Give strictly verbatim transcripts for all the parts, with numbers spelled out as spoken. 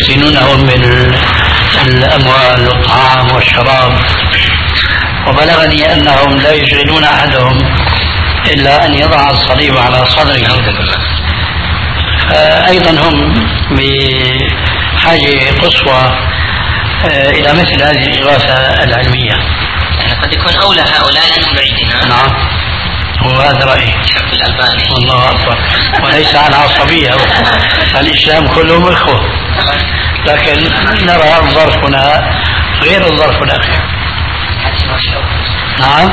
يفتنونهم بالأموال والطعام والشراب، وبلغني أنهم لا يشغلون أحدهم إلا أن يضع الصليب على صدره. أيضا هم بحاجة قصوى إلى مثل هذه الإغاثة العلمية. يعني قد يكون أولى هؤلاء لأنهم بعيدين. نعم، وهذا رأيي. الشيخ الألباني. والله أكبر. وليس عن عصبية، الإسلام كلهم إخوة، لكن نرى الظرف هنا غير الظرف الأخير. نعم.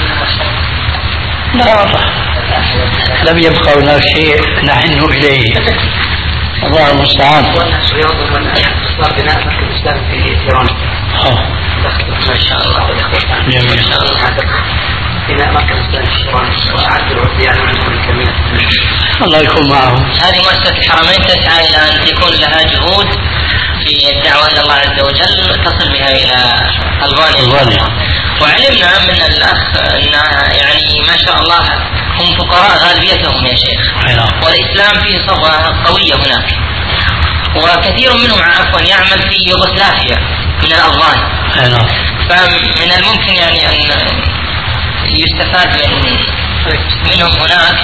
لا والله لم يبقى هناك شيء نحن إليه، الله المستعان. إصلاح بناء مركز الإسلام في إيران. ما شاء الله. جميل. بناء مركز الإسلام في إيران وأعد العربيان عنهم الكمية. الله يكون معهم. هذه مؤسسة الحرمين تسعى إلى أن تكون لها جهود في الدعوة إلى الله عز وجل تصل بها إلى ألبانيا. وعلمنا من الأخ أن يعني ما شاء الله هم فقراء غالبيتهم يا شيخ، والإسلام فيه صبغة قوية هناك، وكثير منهم عفوا يعمل في يوغوسلافيا من الأفغان. فمن الممكن يعني أن يستفاد من منهم هناك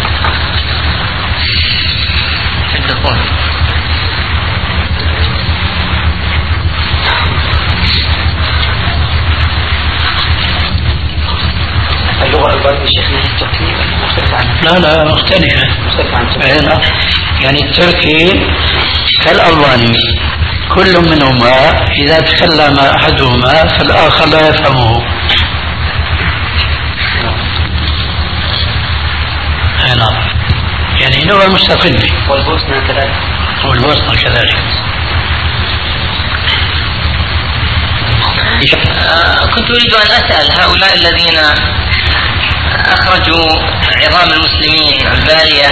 في الدخول. اللغة الألبانية شيخنا التركية مختلفة عنها؟ لا لا مختلفة. مختلفة عن يعني التركي كالألباني كل منهما إذا تكلم أحدهما فالآخر لا يفهمه. نعم، يعني لغة مستقلة. والبوسنة كذلك. والبوسنة كذلك. كنت أريد أن أسأل هؤلاء الذين أخرجوا عظام المسلمين البالية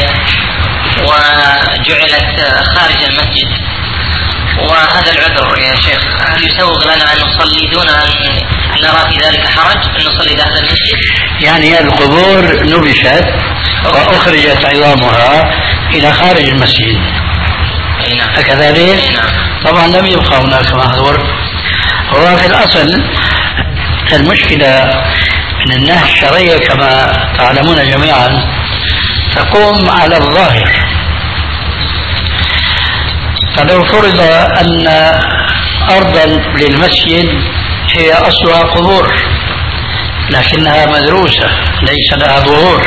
وجعلت خارج المسجد، وهذا العذر يا شيخ هل يسوغ لنا أن نصلي دون أن نرى في ذلك حرج أن نصلي داخل المسجد؟ يعني القبور نبشت وأخرجت عظامها إلى خارج المسجد. نعم. كذلك طبعا لم يبقى هناك محظور. هو في الأصل المشكلة من الناحية الشرعية كما تعلمون جميعا تقوم على الظاهر. فلو فرض أن أرضا للمسجد هي أصلها قبور لكنها مدروسة ليس لها ظهور،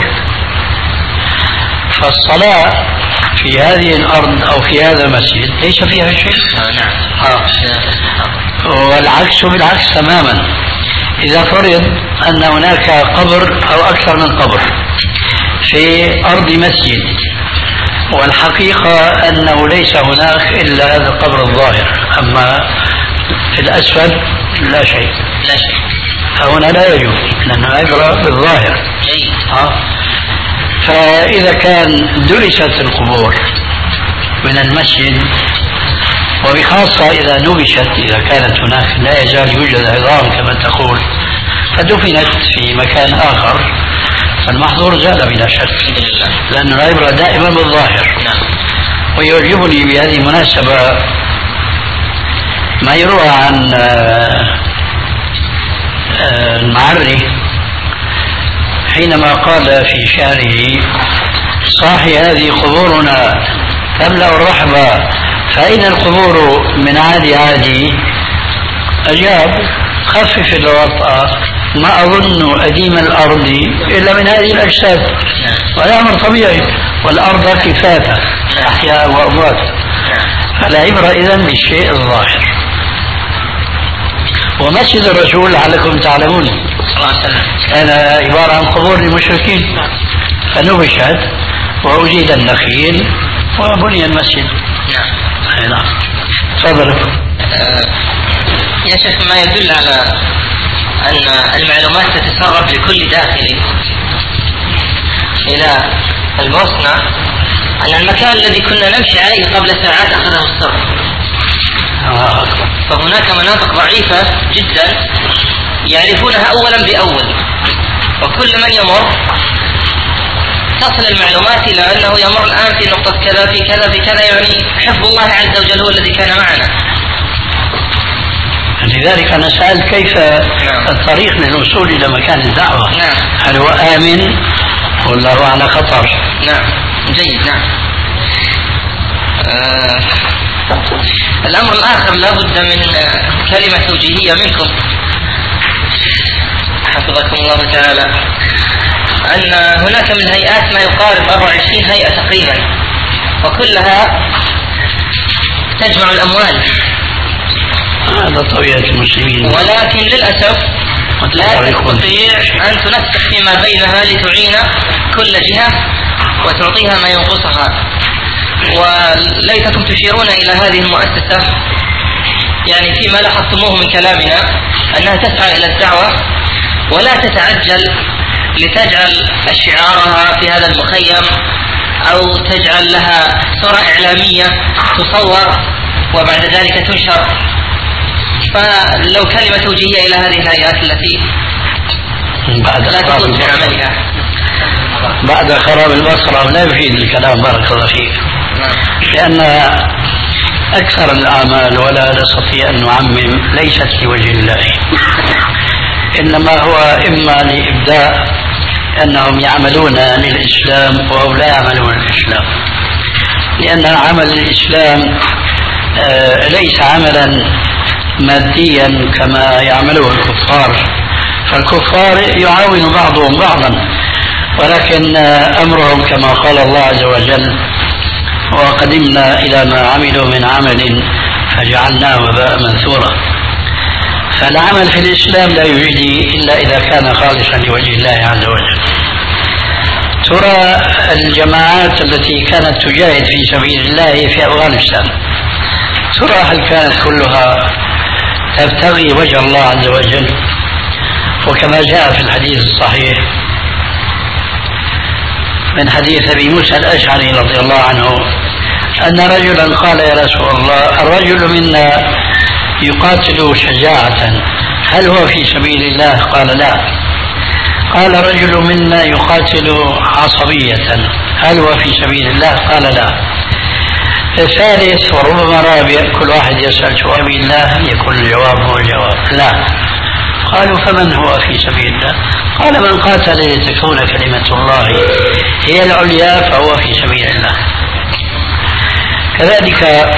فالصلاة في هذه الأرض أو في هذا المسجد ليس فيها شيء. نعم. والعكس بالعكس تماما. إذا فرض أن هناك قبر أو أكثر من قبر في أرض مسجد والحقيقة أنه ليس هناك إلا هذا القبر الظاهر، أما في الأسفل لا شيء لا شيء فهنا لا يجوز لأنه عبرة بالظاهر. ها؟ فإذا كان درست القبور من المسجد وبخاصة إذا نبشت، إذا كانت هناك لا يزال يوجد عظام كما تقول فدفنت في مكان آخر فالمحظور زال بلا شك، لأن العبرة دائما بالظاهر. ويعجبني بهذه المناسبة ما يروى عن المعري حينما قال في شعره: صاحي هذه قبورنا تملأ الرحبة فأين القبور من عادي عادي؟ أجاب: خفف الوطأ ما أظن أديم الأرض إلا من هذه الأجساد، وهذا أمر طبيعي، والأرض كفافة أحياء وأموات، فلا عبرة إذن بالشيء الظاهر. ومسجد الرسول لعلكم تعلمون كان عبارة عن قبور للمشركين فنبشت وأزيد النخيل وبني المسجد. نعم. تفضل. يا شيخ ما يدل على أن المعلومات تتسرب لكل داخل إلى البوسنة، أن المكان الذي كنا نمشي عليه قبل ساعات أخذه السرب. فهناك مناطق ضعيفة جدا يعرفونها أولا بأول، وكل من يمر تصل المعلومات إلى أنه يمر الآن في نقطة كذا في كذا في كذا، يعني حفظ الله عز وجل هو الذي كان معنا. لذلك أنا سألت كيف نعم. الطريق للوصول إلى مكان الدعوة نعم. هل هو آمن ولا هو على خطر؟ نعم جيد. نعم. آه. الأمر الآخر لا بد من كلمة توجيهية منكم حفظكم الله تعالى، أن هناك من هيئات ما يقارب أربعة وعشرين هيئة تقريبا، وكلها تجمع الأموال. هذا طبيعة المسلمين، ولكن للأسف لا تستطيع أن تنسق فيما بينها لتعين كل جهة وتعطيها ما ينقصها. وليتكم تشيرون إلى هذه المؤسسة يعني فيما لاحظتموه من كلامنا أنها تسعى إلى الدعوة ولا تتعجل لتجعل شعارها في هذا المخيم أو تجعل لها صورة إعلامية تصور وبعد ذلك تنشر. فلو كلمة توجيهية إلى هذه الهيئات التي بعد لا تطلب في عملها بعد خراب البصرة لا يفيد الكلام بارك الله فيك، لأن أكثر الأعمال ولا نستطيع أن نعمم ليست لوجه الله، إنما هو إما لإبداء أنهم يعملون للإسلام وهم لا يعملون للإسلام، لأن عمل الإسلام ليس عملا ماديا كما يعمله الكفار، فالكفار يعاون بعضهم بعضا، ولكن أمرهم كما قال الله عز وجل وقدمنا إلى ما عملوا من عمل فجعلناه وباء منثورا. فالعمل في الإسلام لا يجدي إلا إذا كان خالصا لوجه الله عز وجل. ترى الجماعات التي كانت تجاهد في سبيل الله في أفغانستان، ترى هل كانت كلها تبتغي وجه الله عز وجل؟ وكما جاء في الحديث الصحيح من حديث أبي موسى الأشعري رضي الله عنه أن رجلا قال يا رسول الله الرجل منا يقاتل شجاعة هل هو في سبيل الله؟ قال لا. قال رجل منا يقاتل عصبية هل هو في سبيل الله؟ قال لا. الثالث وربما رابع كل واحد يسأل في سبيل الله يكون الجواب هو الجواب لا. قالوا فمن هو في سبيل الله؟ قال من قاتل لتكون كلمة الله هي العليا فهو في سبيل الله. كذلك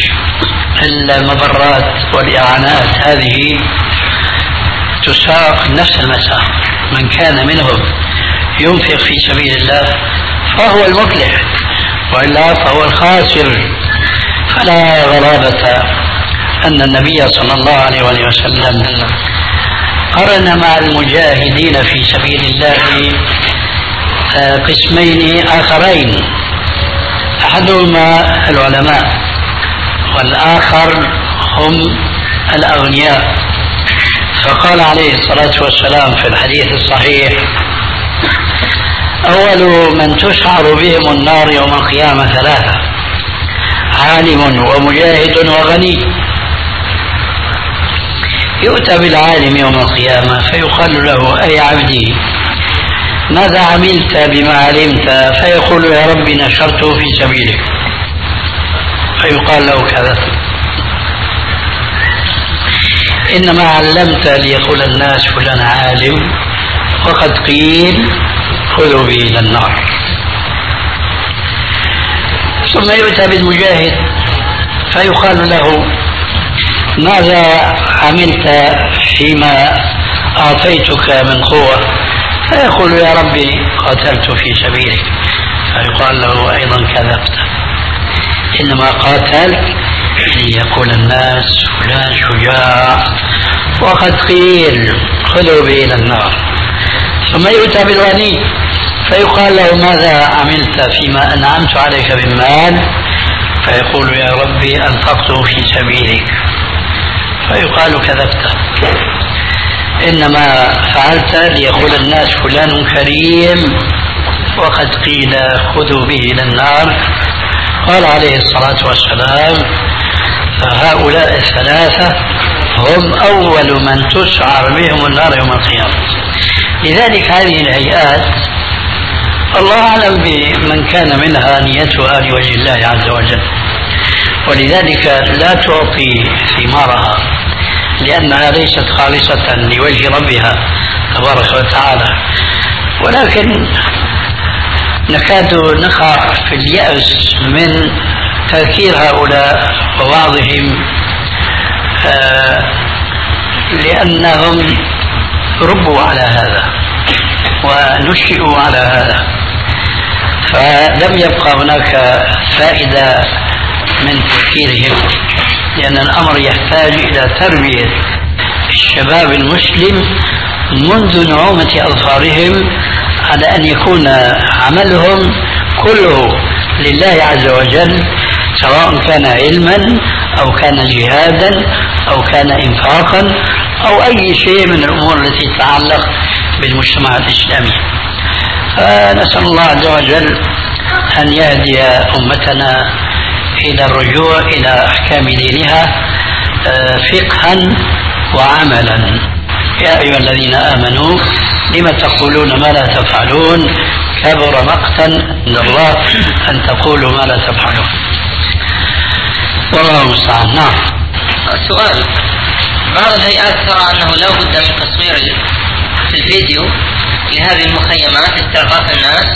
المبرات والإعانات هذه تساق نفس المساء، من كان منهم ينفق في سبيل الله فهو المفلح وإلا فهو الخاسر. فلا غرابة أن النبي صلى الله عليه وسلم قرن مع المجاهدين في سبيل الله قسمين آخرين، أحدهما العلماء والآخر هم الأغنياء. فقال عليه الصلاة والسلام في الحديث الصحيح أول من تشعر بهم النار يوم القيامة ثلاثة عالم ومجاهد وغني. يؤتى بالعالم يوم القيامة فيقال له أي عبدي ماذا عملت بما علمت؟ فيقول يا رب نشرته في سبيلك. فيقال له كذا إنما علمت ليقول الناس فلان عالم وقد قيل خذوا به إلى النار. ثم يؤتى بالمجاهد فيقال له ماذا عملت فيما أعطيتك من قوة؟ فيقول يا ربي قاتلت في سبيلك. فيقال له أيضا كذبت، إنما قاتلت ليقول الناس فلان شجاع وقد قيل خذوا به إلى النار. ثم يؤتى بالغني فيقال له ماذا عملت فيما أنعمت عليك بالمال؟ فيقول يا ربي أنفقته في سبيلك. فيقال كذبت، إنما فعلت ليقول الناس فلان كريم وقد قيل خذوا به إلى النار. قال عليه الصلاة والسلام فهؤلاء الثلاثة هم أول من تسعر بهم النار يوم القيامة. لذلك هذه الهيئات الله أعلم بمن كان منها نيتها لوجه الله عز وجل، ولذلك لا تعطي ثمارها لأنها ليست خالصة لوجه ربها تبارك وتعالى. ولكن نكاد نقع في اليأس من تذكير هؤلاء وبعضهم آه لأنهم ربوا على هذا ونشئوا على هذا، فلم يبقى هناك فائدة من تفكيرهم، لأن الأمر يحتاج إلى تربية الشباب المسلم منذ نعومة أظفارهم على أن يكون عملهم كله لله عز وجل، سواء كان علما أو كان جهادا أو كان إنفاقا أو أي شيء من الأمور التي تتعلق بالمجتمع الإسلامي. فنسأل الله عز وجل أن يهدي أمتنا إلى الرجوع إلى أحكام دينها فقها وعملا. يا أيها الذين آمنوا لم تقولون ما لا تفعلون كبر مقتا عند الله أن تقولوا ما لا تفعلون. والله المستعان. نعم. سؤال: بعض الهيئات ترى أنه لا بد من تصوير في الفيديو لهذه المخيمات لاستعطاف الناس،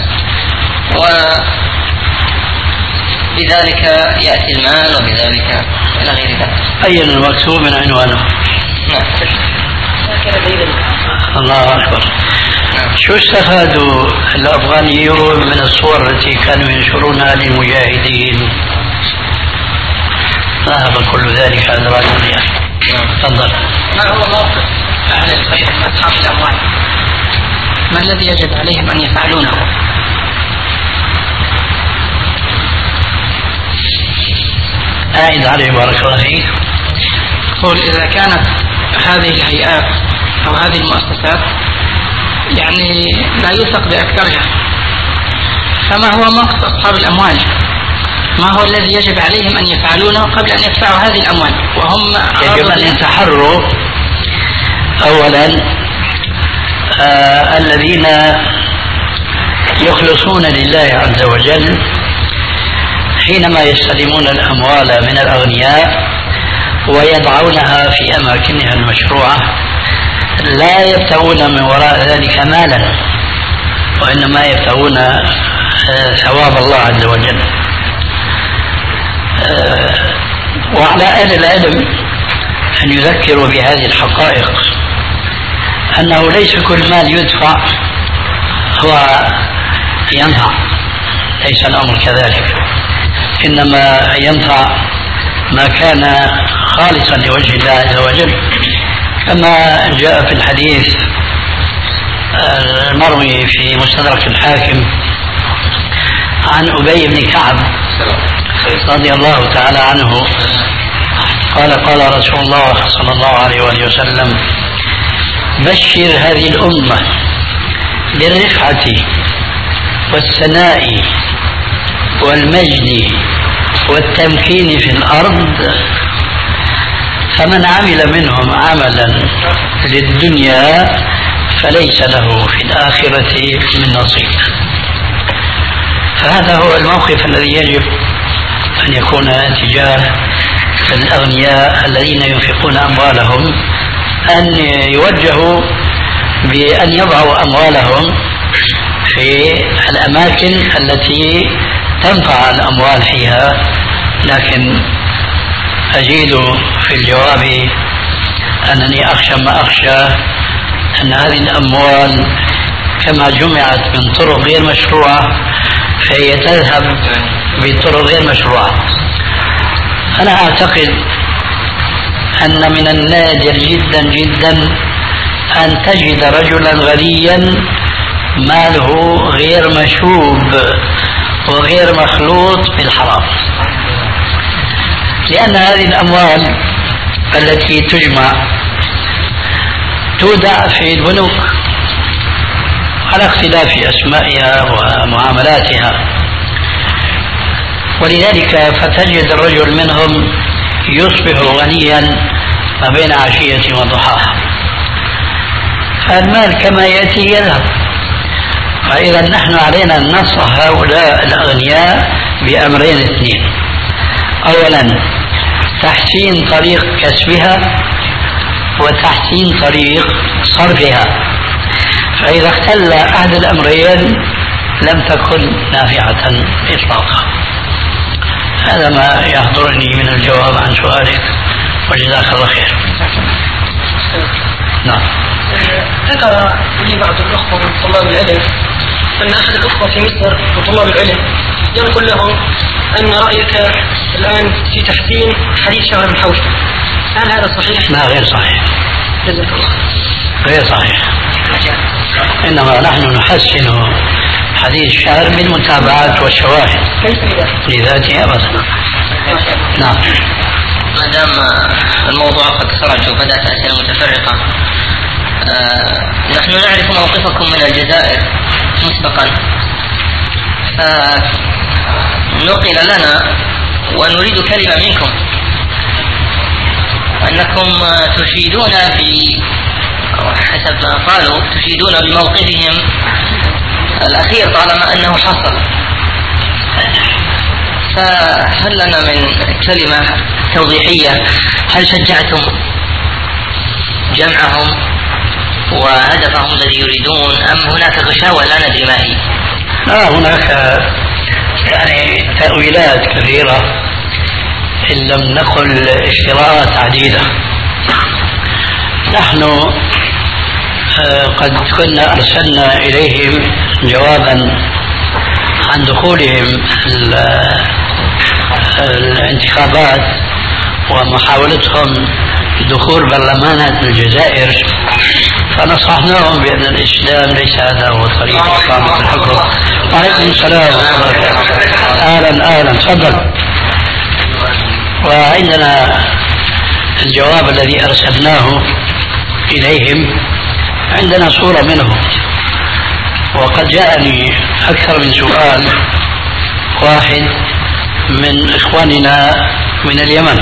وبذلك يأتي المال وبذلك إلى غير ذلك. أين المكتوب من عنوانه؟ نعم. الله أكبر. شو استفادوا الأفغانيون من الصور التي كانوا ينشرونها للمجاهدين؟ ذهب كل ذلك عن رأيي. تفضل. ما هو موقف أهل الخير من أصحاب الأموال؟ ما الذي يجب عليهم أن يفعلونه؟ أعد عليه بارك الله فيك. قل إذا كانت هذه الهيئات أو هذه المؤسسات يعني لا يوثق بأكثرها، فما هو موقف أصحاب الأموال؟ ما هو الذي يجب عليهم أن يفعلونه قبل أن يدفعوا هذه الأموال وهم يجب أن يتحروا أولا آه الذين يخلصون لله عز وجل حينما يستلمون الأموال من الأغنياء ويضعونها في أماكنها المشروعة، لا يبتغون من وراء ذلك مالا، وإنما يبتغون ثواب الله عز وجل. وعلى أهل العلم أن يذكروا بهذه الحقائق، أنه ليس كل مال يدفع هو ينفع، ليس الأمر كذلك، إنما ينفع ما كان خالصا لوجه الله عز وجل، كما جاء في الحديث المروي في مستدرك الحاكم عن أبي بن كعب رضي الله تعالى عنه قال: قال رسول الله صلى الله عليه وآله وسلم: بشر هذه الأمة بالرفعة والثناء والمجد والتمكين في الأرض، فمن عمل منهم عملا للدنيا فليس له في الآخرة من نصيب. فهذا هو الموقف الذي يجب أن يكون تجاه الأغنياء الذين ينفقون أموالهم، أن يوجهوا بأن يضعوا أموالهم في الأماكن التي تنفع الأموال فيها. لكن أجيد في الجواب أنني أخشى ما أخشى أن هذه الأموال كما جمعت من طرق غير مشروعة فهي تذهب بطرق غير مشروعة. أنا أعتقد أن من النادر جدا جدا أن تجد رجلا غنيا ماله غير مشوب وغير مخلوط بالحرام، لأن هذه الأموال التي تجمع تودع في البنوك على اختلاف أسمائها ومعاملاتها، ولذلك فتجد الرجل منهم يصبح غنيا ما بين عشية وضحاها، فالمال كما يأتي يذهب، فإذا نحن علينا أن ننصح هؤلاء الأغنياء بأمرين اثنين: أولا تحسين طريق كسبها، وتحسين طريق صرفها. فإذا اختل أحد الأمرين لم تكن نافعة إطلاقا. هذا ما يحضرني من الجواب عن سؤالك، وجزاك الله خير. نعم. ذكر لي بعض الأخوة من طلاب العلم أن أحد الأخوة في مصر وطلاب العلم ينقل لهم أن رأيك الآن في تحسين حديث شهر بن حوشب، هل هذا صحيح؟ لا، غير صحيح. جزاك الله. غير صحيح. إنما نحن نحسن حديث شهر بالمتابعات والشواهد لذاته أبدا. نعم. ما دام الموضوع قد خرج وبدأت أسئلة متفرقة، آه نحن نعرف موقفكم من الجزائر مسبقا، فنقل لنا ونريد كلمة منكم أنكم تشيدون ب حسب ما قالوا تشيدون بموقفهم الأخير طالما أنه حصل. فهل لنا من كلمة توضيحية؟ هل شجعتم جمعهم وهدفهم الذي يريدون، أم هناك غشاوة لا ندري ما هي؟ لا، هناك يعني تأويلات كثيرة إن لم نقل اشتراءات عديدة. نحن قد كنا أرسلنا إليهم جوابا عن دخولهم الانتخابات ومحاولتهم دخول برلمانات الجزائر، فنصحناهم بأن الإسلام ليس هذا هو طريق إقامة الحكم. وعليكم السلام ورحمة الله. أهلا أهلا، تفضل. وعندنا الجواب الذي أرسلناه إليهم، عندنا صورة منه، وقد جاءني أكثر من سؤال واحد من إخواننا من اليمن،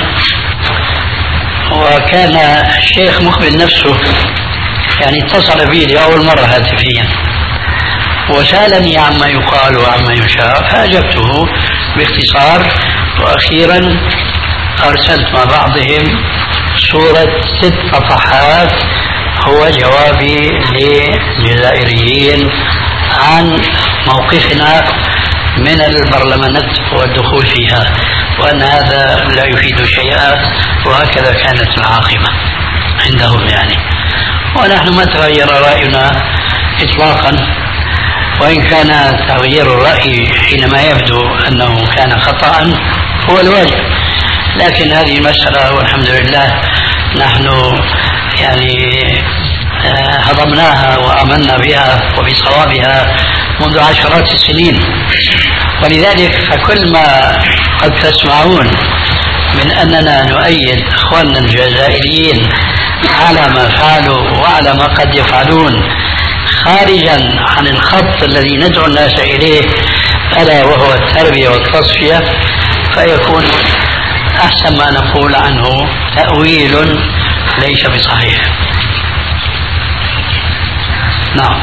وكان الشيخ مقبل نفسه يعني اتصل بي لأول مرة هاتفيا وسألني عما يقال وعما يشاء، فأجبته باختصار، وأخيرا أرسلت مع بعضهم صورة ست صفحات هو جوابي للجزائريين عن موقفنا من البرلمانات والدخول فيها، وأن هذا لا يفيد شيئا، وهكذا كانت العاقبة عندهم يعني. ونحن ما تغير رأينا إطلاقا، وإن كان تغيير الرأي حينما يبدو أنه كان خطأ هو الواجب، لكن هذه المسألة والحمد لله نحن يعني هضمناها وآمنا بها وبصوابها منذ عشرات السنين. ولذلك فكل ما قد تسمعون من أننا نؤيد أخواننا الجزائريين على ما فعلوا وعلى ما قد يفعلون خارجا عن الخط الذي ندعو الناس إليه ألا وهو التربية والتصفية، فيكون أحسن ما نقول عنه تأويل ليس بصحيح. نعم.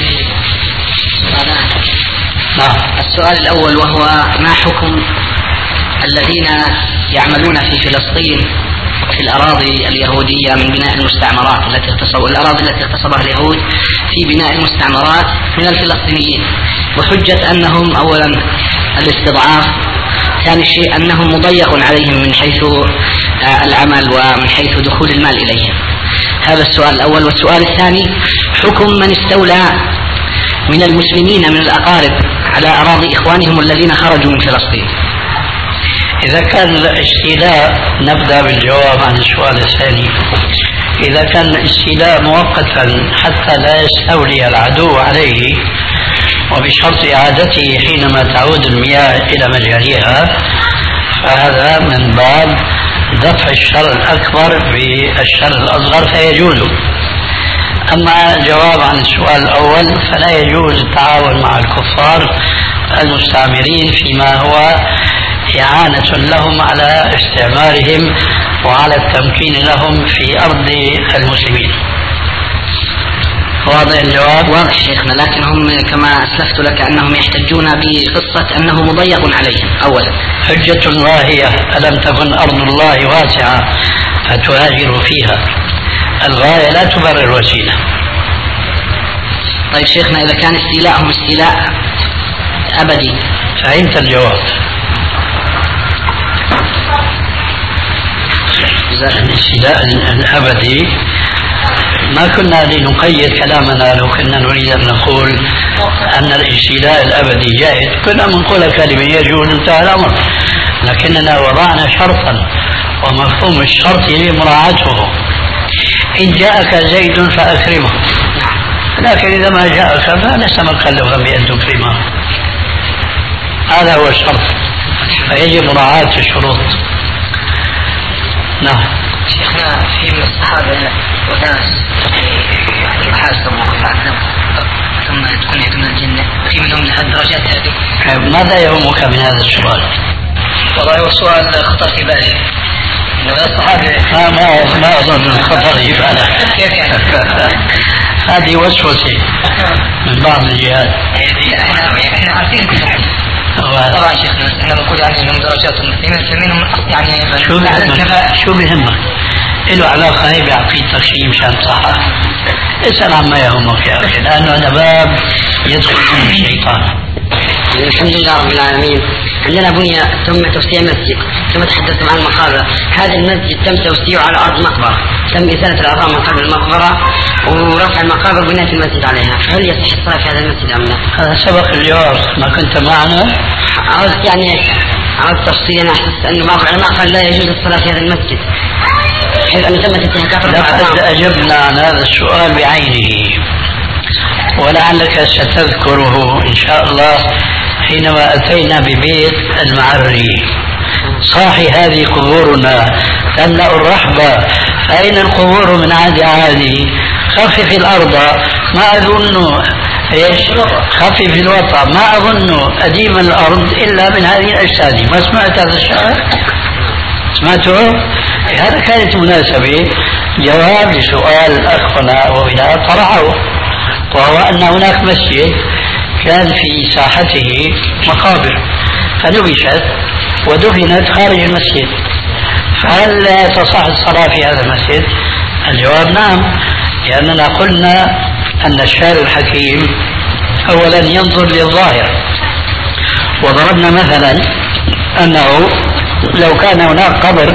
نعم. السؤال الأول وهو: ما حكم الذين يعملون في فلسطين في الأراضي اليهودية من بناء المستعمرات التي اغتصبوا الأراضي التي اغتصبها اليهود في بناء المستعمرات من الفلسطينيين، وحجة أنهم أولا الاستضعاف، ثاني شيء أنهم مضيق عليهم من حيث العمل ومن حيث دخول المال إليهم؟ هذا السؤال الأول. والسؤال الثاني: حكم من استولى من المسلمين من الأقارب على أراضي إخوانهم الذين خرجوا من فلسطين؟ إذا كان الاستيلاء، نبدأ بالجواب عن السؤال الثاني. إذا كان الاستيلاء مؤقتا حتى لا يستولي العدو عليه وبشرط إعادته حينما تعود المياه إلى مجاريها، فهذا من باب دفع الشر الأكبر بالشر الأصغر فيجوز. أما الجواب عن السؤال الأول، فلا يجوز التعاون مع الكفار المستعمرين فيما هو إعانة لهم على استعمارهم وعلى التمكين لهم في أرض المسلمين. واضح الجواب؟ واضح شيخنا، لكن هم كما أسلفت لك أنهم يحتجون بقصة أنه مضيق عليهم أولا. حجة الله هي ألم تكن أرض الله واسعة فتهاجروا فيها، الغاية لا تبرر الوسيلة. طيب شيخنا، إذا كان استيلاءهم استيلاء أبدي؟ فهمت الجواب. الاستيلاء الأبدي ما كنا لنقيد كلامنا، لو كنا نريد أن نقول أن الاستيلاء الأبدي جائز كنا نقول كلمة يجوز انتهى الأمر، لكننا وضعنا شرطا ومفهوم الشرط يجب مراعاته. إن جاءك زيد فأكرمه، لكن إذا ما جاءك فلست مكلفا بأن تكرمه، هذا هو الشرط، فيجب مراعاة الشروط. نعم. شيخنا في من الصحابة وناس يعني حاسبوا ثم تكون عندهم الجنة، في منهم لهالدرجات هذه؟ ماذا يهمك من هذا السؤال؟ والله هو السؤال خطر في بالي. ما ما ما أظن خطر في بالك. كيف يعني؟ هذه وسوسة من بعض الجهات. احنا عارفين كل حاجة. طبعا شيخنا احنا نقول يعني انهم درجات منهم يعني شو بهمك؟ شو بهمك؟ له علاقة هي بعقيدتك شيء مشان صحة؟ اسأل عما يهمك يا أخي، لأنه هذا باب يدخل فيه الشيطان. الحمد لله رب العالمين. عندنا بنية تم توسيع مسجد، كما تحدثتم عن المحاضرة. هذا المسجد تم توسيعه على أرض مقبرة، تم إزالة الأعظام من قبل المقبرة ورفع المقابر وبناء المسجد عليها، فهل يصح الصلاة في هذا المسجد أم لا؟ هذا سبق الجواب، ما كنت معنا؟ عاوز يعني عاوز تفصيل. أنا أحس أنه بعض العلماء قال لا يجوز الصلاة في هذا المسجد حيث أن تمت انتهاكات رفع الأعظام. لقد أجبنا عن هذا السؤال بعينه، ولعلك ستذكره إن شاء الله حينما أتينا ببيت المعري. صاحي هذه قبورنا تملأ الرحبة، فأين القبور من عهد عادي؟ خفف الأرض، ما أظن خفف الوطأ، ما أظن أديم الأرض إلا من هذه الأجساد. ما سمعت هذا الشعر؟ سمعته؟ هذا كانت مناسبة جواب لسؤال الأخ وإلى طرحه، وهو أن هناك مسجد كان في ساحته مقابر فنبشت ودفنت خارج المسجد، فهل تصح الصلاة في هذا المسجد؟ الجواب نعم، لأننا قلنا أن الشارع الحكيم أولا ينظر للظاهر، وضربنا مثلا أنه لو كان هناك قبر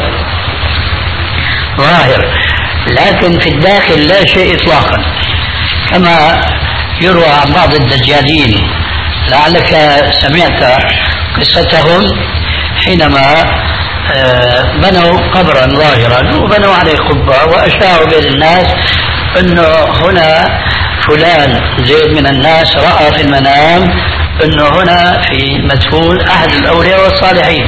ظاهر لكن في الداخل لا شيء إطلاقا، كما يروى عن بعض الدجالين، لعلك سمعت قصتهم حينما بنوا قبرا ظاهرا وبنوا عليه قبة وأشاعوا بين الناس أنه هنا فلان زيد من الناس رأى في المنام أنه هنا في مدفون أحد الأولياء والصالحين.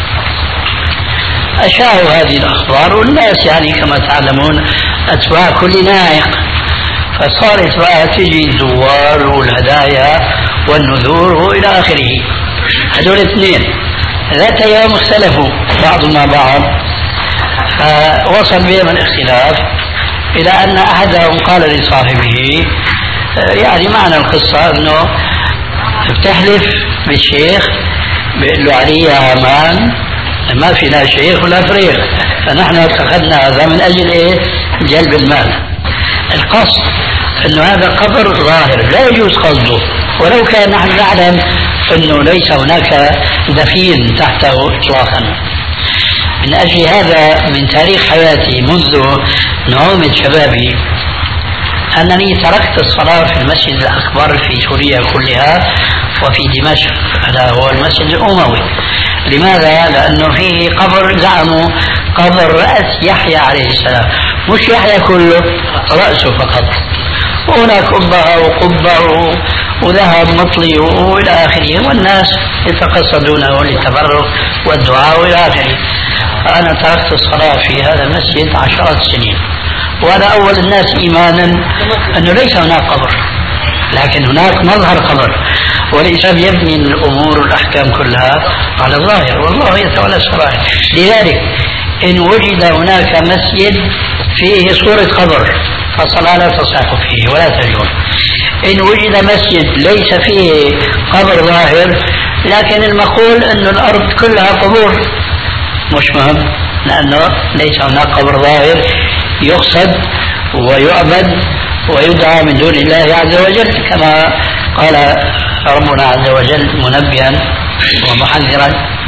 أشاعوا هذه الأخبار والناس يعني كما تعلمون أتباع كل نائق، فصارت بقى تجي الزوار والهدايا والنذور وإلى آخره. هذول اثنين ذات يوم اختلفوا بعضهم مع بعض، فوصل بهم الاختلاف إلى أن أحدهم قال لصاحبه، يعني معنى القصة أنه بتحلف بالشيخ بيقول له علي يا أمان ما فينا شيخ ولا فريق، فنحن اتخذنا هذا من أجل إيه؟ جلب المال. القصد أنه هذا قبر ظاهر لا يجوز قصده، ولو كان نحن نعلم أنه ليس هناك دفين تحته إطلاقا. من أجل هذا من تاريخ حياتي منذ نعومة شبابي أنني تركت الصلاة في المسجد الأكبر في سوريا كلها وفي دمشق، هذا هو المسجد الأموي. لماذا؟ لأنه فيه قبر زعموا قبر رأس يحيى عليه السلام، مش يحيى كله، رأسه فقط، وهناك قبة وقبة وذهب مطلي وإلى آخره، والناس يتقصدونه للتبرك والدعاء وإلى آخره. فأنا تركت الصلاة في هذا المسجد عشرات السنين، وأنا أول الناس إيمانا أنه ليس هناك قبر، لكن هناك مظهر قبر، والإسلام يبني الأمور والأحكام كلها على الظاهر، والله يتولى السرائر. لذلك إن وجد هناك مسجد فيه صورة قبر فالصلاة لا تصح فيه ولا تجوز. إن وجد مسجد ليس فيه قبر ظاهر لكن المقول أن الأرض كلها قبور مش مهم، لأنه ليس هناك قبر ظاهر يقصد ويعبد ويدعى من دون الله عز وجل، كما قال ربنا عز وجل منبها ومحذرا: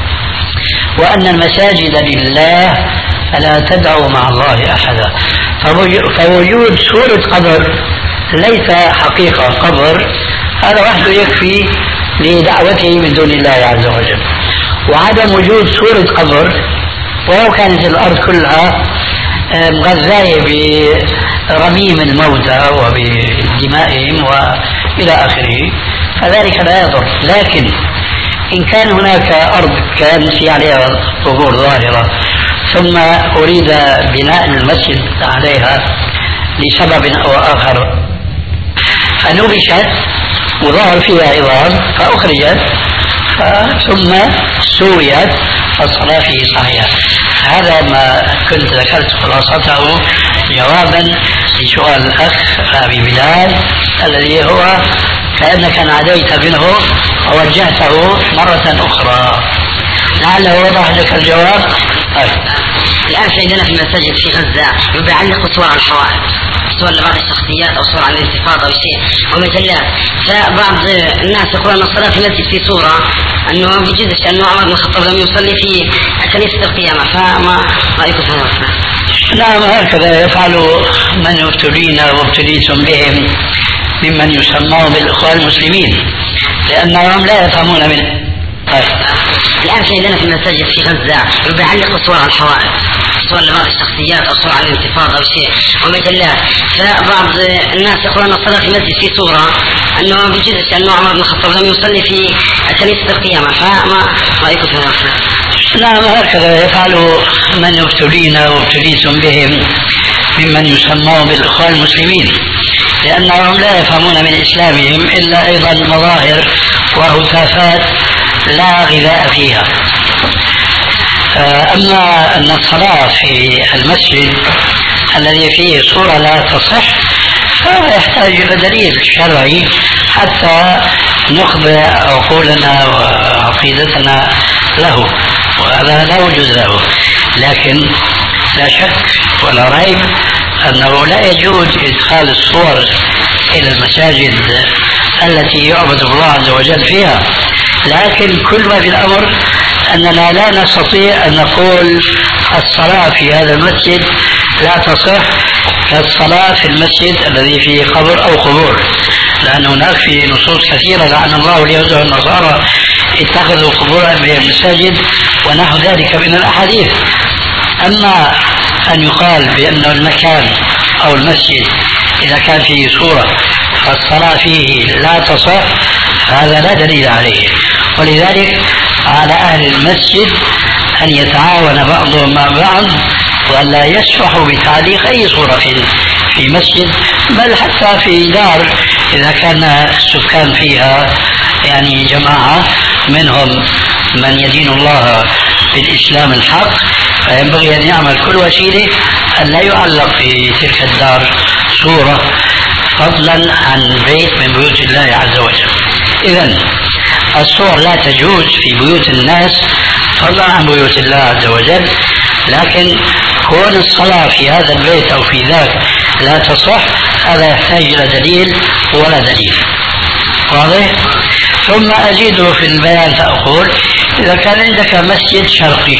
وأن المساجد لله فلا تدعوا مع الله أحدا. فوجود صورة قبر ليس حقيقة قبر هذا وحده يكفي لدعوته من دون الله عز وجل. وعدم وجود صورة قبر ولو كانت الأرض كلها مغذاية برميم الموتى وبدمائهم وإلى آخره فذلك لا يضر. لكن إن كان هناك أرض كان في عليها قبور ظاهرة ثم أريد بناء المسجد عليها لسبب أو آخر فنبشت وظهر فيها عظام فأخرجت ثم سويت فالصلاة فيه صحيحة. هذا ما كنت ذكرت خلاصته جوابا لسؤال الأخ أبي بلال الذي هو كأنك ناديت منه ووجهته مرة أخرى، لعله وضح لك الجواب. طيب. الآن في عندنا في المساجد في غزة يعلق صور على الحوائط، صور لبعض الشخصيات أو صور عن الانتفاضة أو شيء ومجلات، فبعض الناس يقولون أن الصلاة في المسجد في صورة أنه ما بيجوزش أنه عمر بن الخطاب لم يصلي في كنيسة القيامة، فما رأيكم في هذا؟ نعم هكذا يفعل من يبتلين وابتليتم بهم ممن يسمون بالإخوان المسلمين لأنهم لا يفهمون منه. طيب. الآن في عندنا في المساجد في غزة يعلق صور على الحوائط، صور لبعض الشخصيات أو صور عن الانتفاضة أو شيء ومجلات، فبعض الناس يقولون أن الصلاة في المسجد في صورة أنه ما بيجوزش أنه عمر بن الخطاب لم يصلي في كنيسة القيامة، فما رأيكم في هذا؟ نعم هكذا يفعل من يبتلين وابتليتم بهم ممن يسمون بالإخوان المسلمين لأنهم لا يفهمون من إسلامهم إلا أيضا مظاهر وهتافات لا غذاء فيها. أما أن الصلاة في المسجد الذي فيه صورة لا تصح فهذا يحتاج إلى دليل شرعي حتى نخضع عقولنا وعقيدتنا له، وهذا لا وجود له. لكن لا شك ولا ريب أنه لا يجوز إدخال الصور إلى المساجد التي يعبد الله عز وجل فيها، لكن كل ما في الأمر أننا لا نستطيع أن نقول الصلاة في هذا المسجد لا تصح كالصلاة في المسجد الذي فيه قبر أو قبور، لأن هناك في نصوص كثيرة لعن الله اليهود والنصارى اتخذوا قبورا من المساجد ونحو ذلك من الأحاديث. أما أن يقال بأن المكان أو المسجد إذا كان فيه صورة فالصلاة فيه لا تصح هذا لا دليل عليه، ولذلك على أهل المسجد أن يتعاون بعضهم مع بعض وأن لا يسمحوا بتعليق أي صورة في مسجد، بل حتى في دار إذا كان السكان فيها يعني جماعة منهم من يدين الله بالإسلام الحق فينبغي أن يعمل كل وسيلة أن لا يعلق في تلك الدار صورة فضلا عن بيت من بيوت الله عز وجل. إذن الصور لا تجوز في بيوت الناس فضلا عن بيوت الله عز وجل، لكن كون الصلاة في هذا البيت أو في ذاك لا تصح هذا يحتاج إلى دليل ولا دليل. واضح؟ ثم أزيد في البيان فأقول إذا كان عندك مسجد شرقي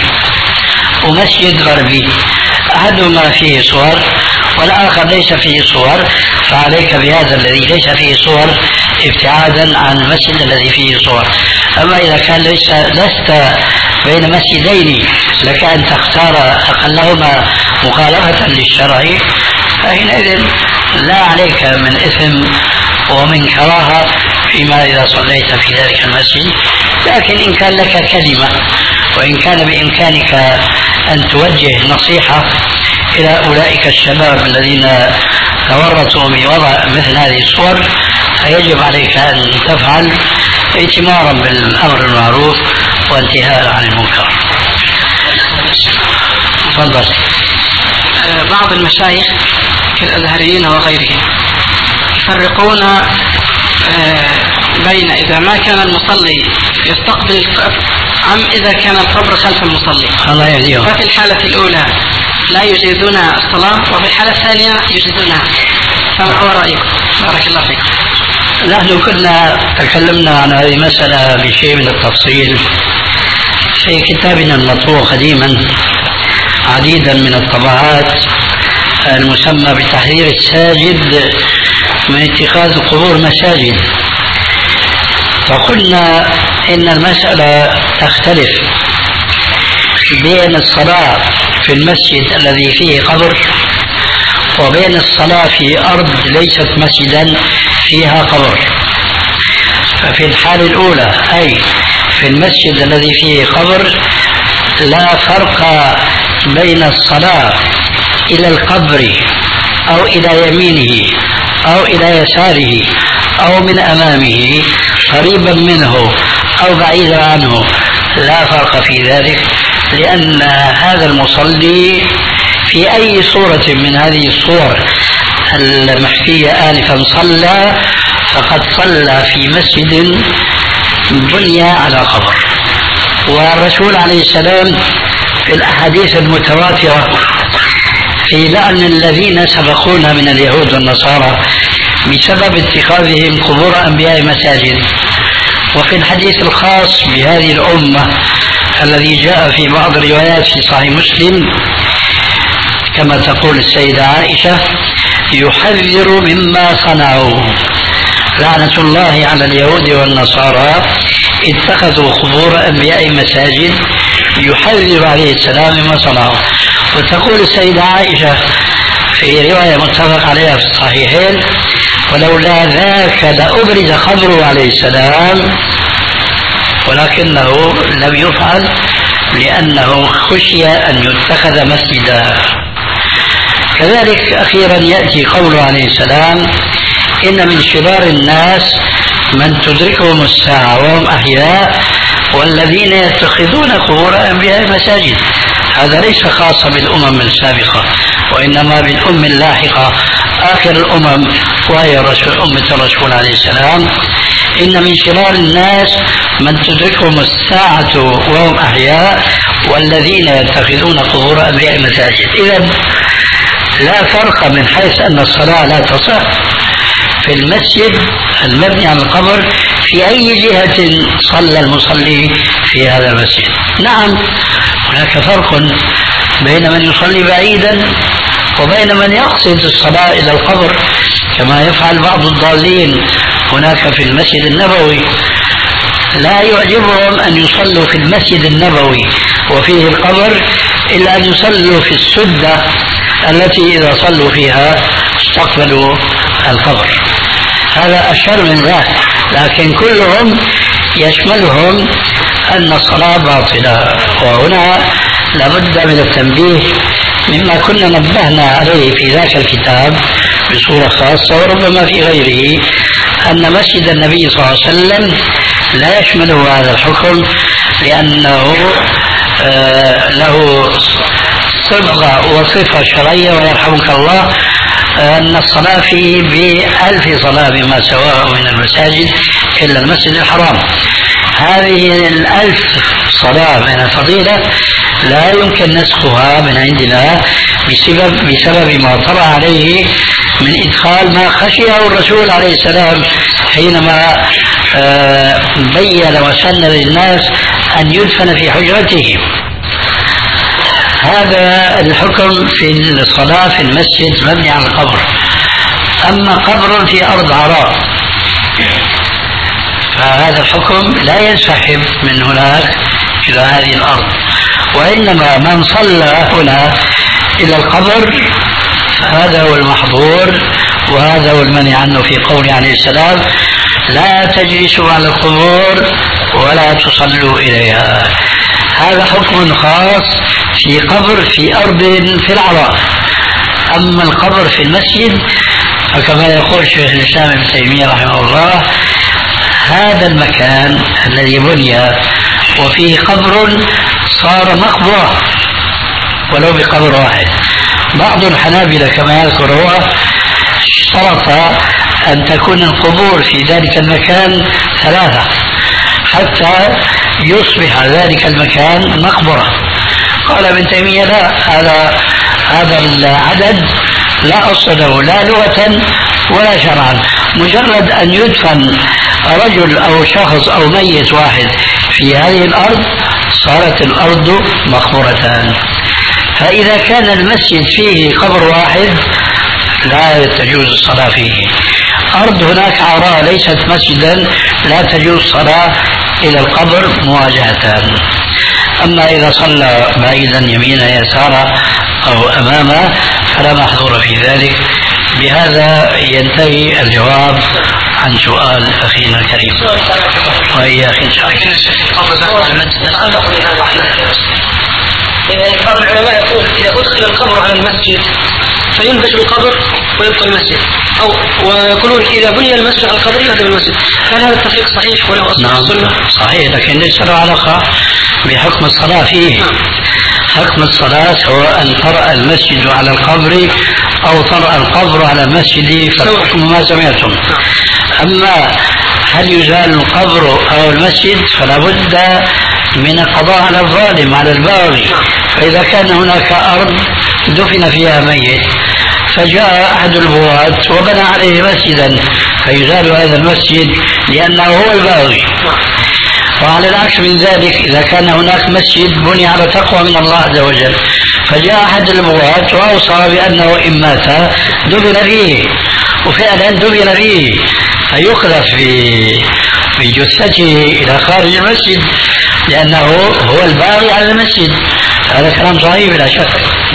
ومسجد غربي أحدهما فيه صور والآخر ليس فيه صور فعليك بهذا الذي ليس فيه صور ابتعادا عن المسجد الذي فيه صور. أما إذا كان ليس لست بين مسجدين لك أن تختار أقلهما مخالفة للشرع فحينئذ لا عليك من إثم ومن كراهة فيما إذا صليت في ذلك المسجد. لكن إن كان لك كلمة وإن كان بإمكانك أن توجه نصيحة إلى أولئك الشباب الذين تورطوا بوضع مثل هذه الصور فيجب عليك أن تفعل ائتمارا بالأمر المعروف وانتهاء عن المنكر. تفضل. بعض المشايخ كالأزهريين وغيرهم يفرقون بين إذا ما كان المصلي يستقبل القبر أم إذا كان القبر خلف المصلي. الله يهديهم. ففي الحالة الأولى لا يجيزون الصلاة وفي الحالة الثانية يجيزونها، فما هو رأيكم؟ بارك الله فيكم. نحن كنا تكلمنا عن هذه المسألة بشيء من التفصيل في كتابنا المطبوع قديما عديدا من الطبعات المسمى بتحرير الساجد من اتخاذ القبور مساجد. فقلنا إن المسألة تختلف بين الصلاة في المسجد الذي فيه قبر وبين الصلاة في أرض ليست مسجدا فيها قبر. ففي الحالة الأولى أي في المسجد الذي فيه قبر لا فرق بين الصلاة إلى القبر أو إلى يمينه أو إلى يساره أو من أمامه قريبا منه أو بعيدا عنه، لا فرق في ذلك، لأن هذا المصلي في أي صورة من هذه الصور المحكية آنفا صلى فقد صلى في مسجد بني على قبر. والرسول عليه السلام في الأحاديث المتواترة في لعن الذين سبقونا من اليهود والنصارى بسبب اتخاذهم قبور أنبياء مساجد، وفي الحديث الخاص بهذه الأمة الذي جاء في بعض الروايات في صحيح مسلم كما تقول السيدة عائشة يحذر مما صنعوا لعنة الله على اليهود والنصارى اتخذوا قبور أنبياء مساجد، يحذر عليه السلام مما صنعوا. وتقول السيدة عائشة في رواية متفق عليها في الصحيحين ولولا ذاك لأبرز قبره عليه السلام ولكنه لم يفعل لأنه خشي أن يتخذ مسجدا. كذلك أخيرا يأتي قوله عليه السلام إن من شرار الناس من تدركهم الساعة وهم أحياء والذين يتخذون قبور أنبياء مساجد. هذا ليس خاصا بالأمم السابقة وإنما بالأمم اللاحقة آخر الأمم وهي رسول أمة الرسول عليه السلام. إن من شرار الناس من تدركهم الساعة وهم أحياء والذين يتخذون قبور أنبياء مساجد. إذا لا فرق من حيث أن الصلاة لا تصح في المسجد المبني على القبر في أي جهة صلى المصلي في هذا المسجد. نعم هناك فرق بين من يصلي بعيدا وبين من يقصد الصلاة إلى القبر كما يفعل بعض الضالين هناك في المسجد النبوي. لا يعجبهم أن يصلوا في المسجد النبوي وفيه القبر إلا أن يصلوا في السدة التي إذا صلوا فيها استقبلوا القبر. هذا أشر من ذلك، لكن كلهم يشملهم أن الصلاة باطلة. وهنا لابد من التنبيه مما كنا نبهنا عليه في ذاك الكتاب بصورة خاصة وربما في غيره أن مسجد النبي صلى الله عليه وسلم لا يشمله هذا الحكم لأنه آه له صبغة وصفة شرعية ويرحمك الله أن الصلاة فيه بألف صلاة بما سواه من المساجد إلا المسجد الحرام. هذه الألف صلاة من الفضيلة لا يمكن نسخها من عندنا بسبب, بسبب ما طرأ عليه من إدخال ما خشيه الرسول عليه السلام حينما بين وسن للناس أن يدفن في حجرته. هذا الحكم في الصلاة في المسجد مبني على القبر. أما قبر في أرض عراء فهذا الحكم لا ينسحب من هناك إلى هذه الأرض، وإنما من صلى هنا إلى القبر فهذا هو المحظور وهذا هو المنع عنه في قوله عليه السلام لا تجلسوا على القبور ولا تصلوا إليها. هذا حكم خاص في قبر في أرض في العراء. أما القبر في المسجد فكما يقول شيخ الإسلام ابن تيمية رحمه الله هذا المكان الذي بني وفيه قبر صار مقبرة ولو بقبر واحد، بعض الحنابلة كما يذكر هو اشترط أن تكون القبور في ذلك المكان ثلاثة حتى يصبح ذلك المكان مقبرة. قال ابن تيمية لا، هذا هذا العدد لا أصل له لا لغة ولا شرعا، مجرد أن يدفن رجل أو شخص أو ميت واحد في هذه الأرض صارت الأرض مقبرة. فإذا كان المسجد فيه قبر واحد لا تجوز الصلاة فيه. أرض هناك عراء ليست مسجدا لا تجوز الصلاة إلى القبر مواجهة. أما إذا صلى بعيدا يمينا يسارا أو أمامه فلا محظور في ذلك. بهذا ينتهي الجواب عن سؤال أخينا الكريم. وإياك إن شاء الله. بعض العلماء يقول إذا أدخل القبر على المسجد فينبش القبر ويبقى المسجد، أو ويقولون إذا بني المسجد على القبر يهدم المسجد. هل هذا التفريق صحيح ولا أصل؟ نعم السنة؟ صحيح، لكن ليس له علاقة بحكم الصلاة فيه. نعم. حكم الصلاة هو أن طرأ المسجد على القبر أو طرأ القبر على المسجد فالحكم ما سمعتم. نعم. أما هل يزال القبر أو المسجد فلا بد من القضاء على الظالم على الباغي. فإذا كان هناك أرض دفن فيها ميت فجاء أحد البغاة وبنى عليه مسجدا فيزال هذا المسجد لأنه هو الباغي. وعلى العكس من ذلك إذا كان هناك مسجد بني على تقوى من الله عز وجل فجاء أحد البغاة وأوصى بأنه إن مات دفن فيه وفعلا دفن فيه فيقذف في في جثته إلى خارج المسجد لأنه هو الباغي على المسجد. هذا كلام صحيح بلا شك.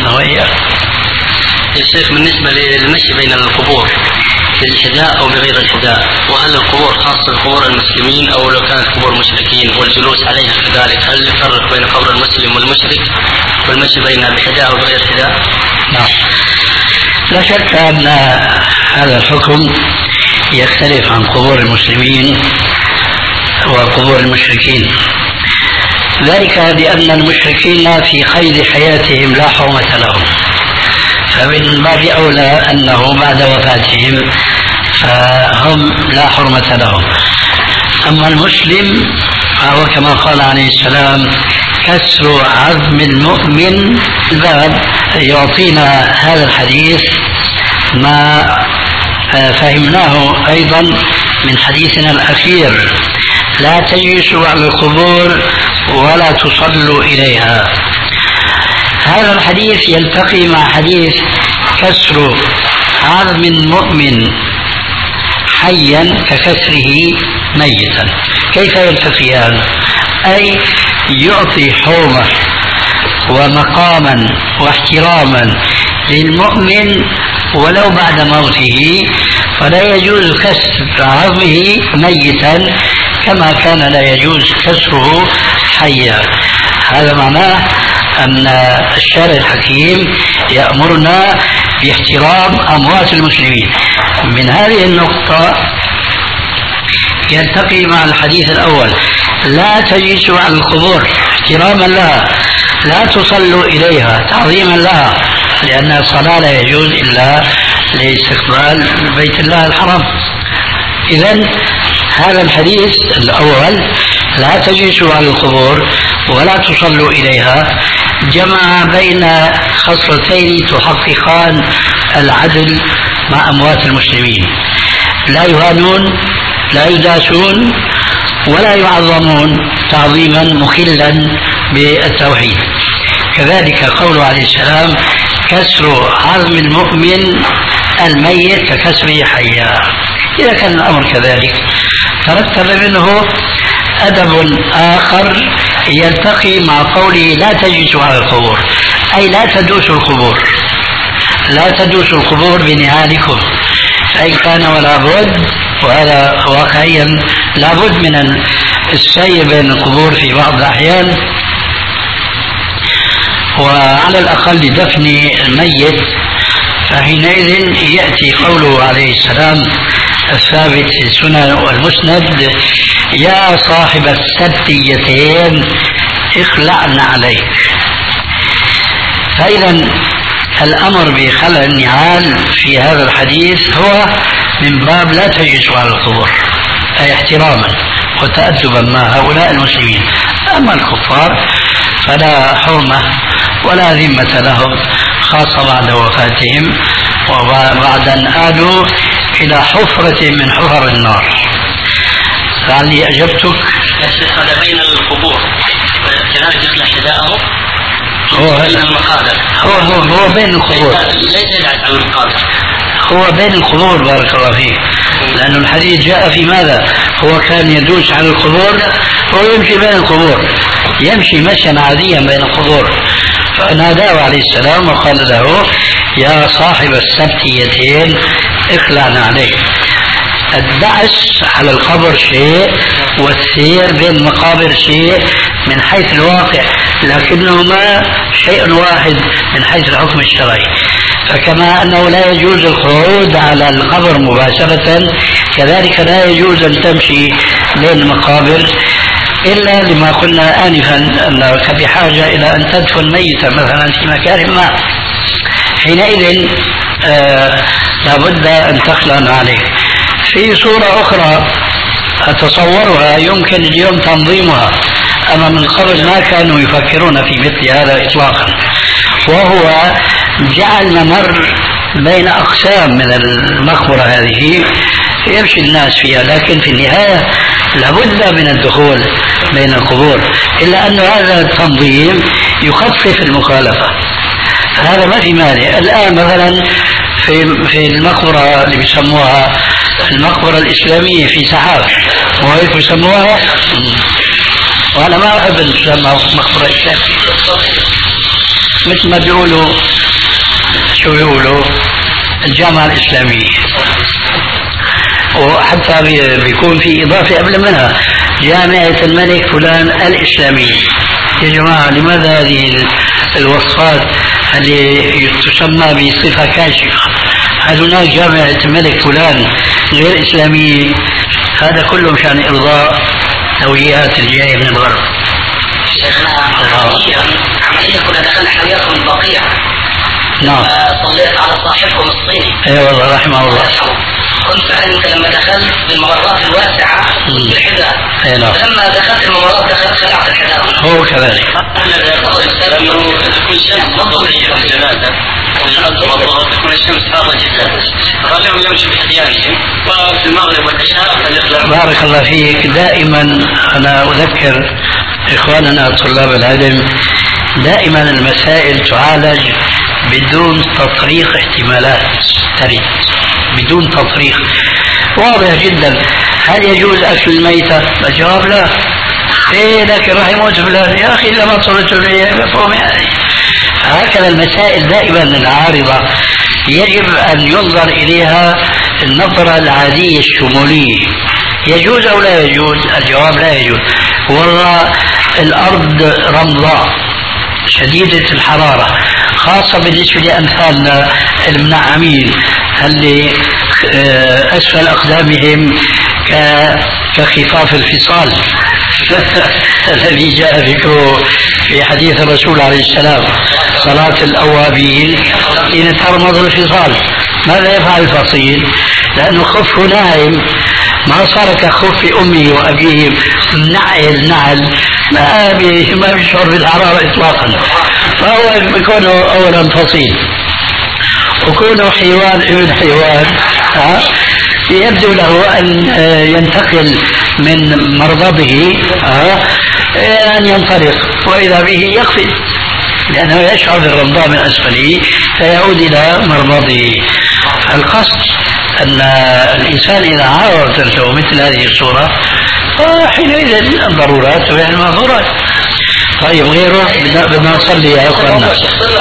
يا شيخ بالنسبة للمشي بين القبور بالحذاء أو بغير الحذاء، وهل القبور خاصة بقبور المسلمين أو لو كانت قبور مشركين والجلوس عليها كذلك، هل يفرق بين قبر المسلم والمشرك والمشي بينها بحذاء أو بغير حذاء؟ نعم. لا شك أن هذا الحكم يختلف عن قبور المسلمين وقبور المشركين، ذلك لأن المشركين في قيد حياتهم لا حرمة لهم، فمن باب أولى أنه بعد وفاتهم فهم لا حرمة لهم. أما المسلم فهو كما قال عليه السلام كسر عظم المؤمن. الباب يعطينا هذا الحديث ما فهمناه أيضا من حديثنا الأخير لا تجلسوا على القبور ولا تصلوا إليها. هذا الحديث يلتقي مع حديث كسر عظم المؤمن حيا ككسره ميتا. كيف يلتقيان؟ أي يعطي حرمة ومقاما واحتراما للمؤمن ولو بعد موته، فلا يجوز كسر عظمه ميتا كما كان لا يجوز كسره حيا. هذا معناه أن الشارع الحكيم يأمرنا باحترام أموات المسلمين. من هذه النقطة يلتقي مع الحديث الأول لا تجلسوا على القبور احتراما لها، لا تصلوا إليها تعظيما لها، لأن الصلاة لا يجوز إلا لاستقبال بيت الله الحرام. إذن هذا الحديث الأول لا تجلسوا على القبور ولا تصلوا إليها جمع بين خصلتين تحققان العدل مع أموات المسلمين، لا يهانون لا يداسون ولا يعظمون تعظيما مخلا بالتوحيد. كذلك قوله عليه السلام كسر عظم المؤمن الميت ككسره حيا. إذا كان الأمر كذلك ترتب منه أدب آخر يلتقي مع قوله لا تجلسوا على القبور، أي لا تدوسوا القبور، لا تدوسوا القبور بنعالكم. فإن كان ولا بد، وهذا واقعيا لا بد من السير بين القبور في بعض الأحيان، وعلى الأقل لدفن الميت، فحينئذ يأتي قوله عليه السلام الثابت في السنن والمسند يا صاحب السبتيتين اخلعن عليك. فإذا الأمر بخلع النعال في هذا الحديث هو من باب لا تجلسوا على القبور، أي احتراما وتأدبا مع هؤلاء المسلمين. أما الكفار فلا حرمة ولا ذمة لهم، خاصة بعد وفاتهم وبعد أن آلوا إلى حفرة من حفر النار. لعلي أجبتك. هذا بين القبور كذلك يخلع حذاءه هو بين المقابر. هو هو هو بين القبور، ليس يبعد عن المقابر، هو بين القبور. بارك الله فيك. لأن الحديث جاء في ماذا؟ هو كان يدوس على القبور، هو يمشي بين القبور، يمشي مشيا عاديا بين القبور. فناداه عليه السلام وقال له: يا صاحب السبتيتين اخلعنا عليه. الدعس على القبر شيء والسير بين المقابر شيء من حيث الواقع، لكنهما شيء واحد من حيث الحكم الشرعي. فكما أنه لا يجوز القعود على القبر مباشرة، كذلك لا يجوز أن تمشي بين المقابر إلا لما قلنا آنفا أنك بحاجة إلى أن تدفن ميتا مثلا في مكان ما، حينئذ آه لابد أن تخلع عليه. في صورة أخرى أتصورها يمكن اليوم تنظيمها، أما من قبل ما كانوا يفكرون في مثل هذا إطلاقا، وهو جعل ممر بين أقسام من المقبرة هذه يمشي الناس فيها، لكن في النهاية لابد من الدخول بين القبور، إلا أن هذا التنظيم يخفف المخالفة. هذا ما في مانع. الآن مثلا في في المقبرة اللي بيسموها المقبرة الإسلامية في سحاب، وهيك بيسموها، وأنا ما أحب أن تسمى مقبرة إسلامية، مثل ما بيقولوا شو بيقولوا الجامعة الإسلامية، وحتى بيكون في إضافة قبل منها جامعة الملك فلان الإسلامية. يا جماعة لماذا هذه الوصفات اللي تسمى بصفة كاشفة؟ هل هناك جامعة الملك فلان غير إسلامية؟ هذا كله مشان إرضاء توجيهات الجاية من الغرب. شيخنا عمليا عمليا كنا دخلنا حياكم البقيع. نعم. صليت على صاحبكم الصيني. اي والله رحمه الله. كنت فعلا انت لما دخلت بالممرات الواسعه بالحذاء. اي نعم. لما دخلت الممرات دخلت خلعت الحذاء. هو كذلك. لأنه تكون الشمس مضيئة الجنازة تكون الشمس حارة جدا، فخليهم يمشوا بحذيانهم، وفي المغرب والعشاء. بارك الله فيك. دائما أنا أذكر إخواننا طلاب العلم دائما المسائل تعالج بدون تطريق احتمالات ترد، بدون تطريق واضح جدا. هل يجوز أكل الميتة؟ الجواب لا. إيه لكن راح يموت فلان، يا أخي لما صرت لي مفهوم يعني. هكذا المسائل دائما العارضة يجب أن ينظر إليها النظرة العادية الشمولية. يجوز أو لا يجوز؟ الجواب لا يجوز. والله الأرض رمضاء شديدة الحرارة، خاصة بالنسبة لأمثالنا المنعمين اللي أسفل أقدامهم كخفاف الفصال الذي جاء ذكره في حديث الرسول عليه السلام: صلاة الأوابين حين ترمض الفصال. ماذا يفعل الفصيل؟ لأنه خفه ناعم، ما صار كخف أمه وأبيه نعل نعل، ما ما بيشعر بالحرارة إطلاقا. فهو بيكونه أولا فصيل، وكونه حيوان ابن حيوان ها يبدو له أن ينتقل من مرضبه أن ينطلق، وإذا به يقفز لأنه يشعر بالرمضاء من أسفله فيعود إلى مرضبه. القصد أن الإنسان إذا عارضت له مثل هذه الصورة فحينئذ الضرورات تبع المعذورات. طيب غيره بدنا نصلي يا أخوانا.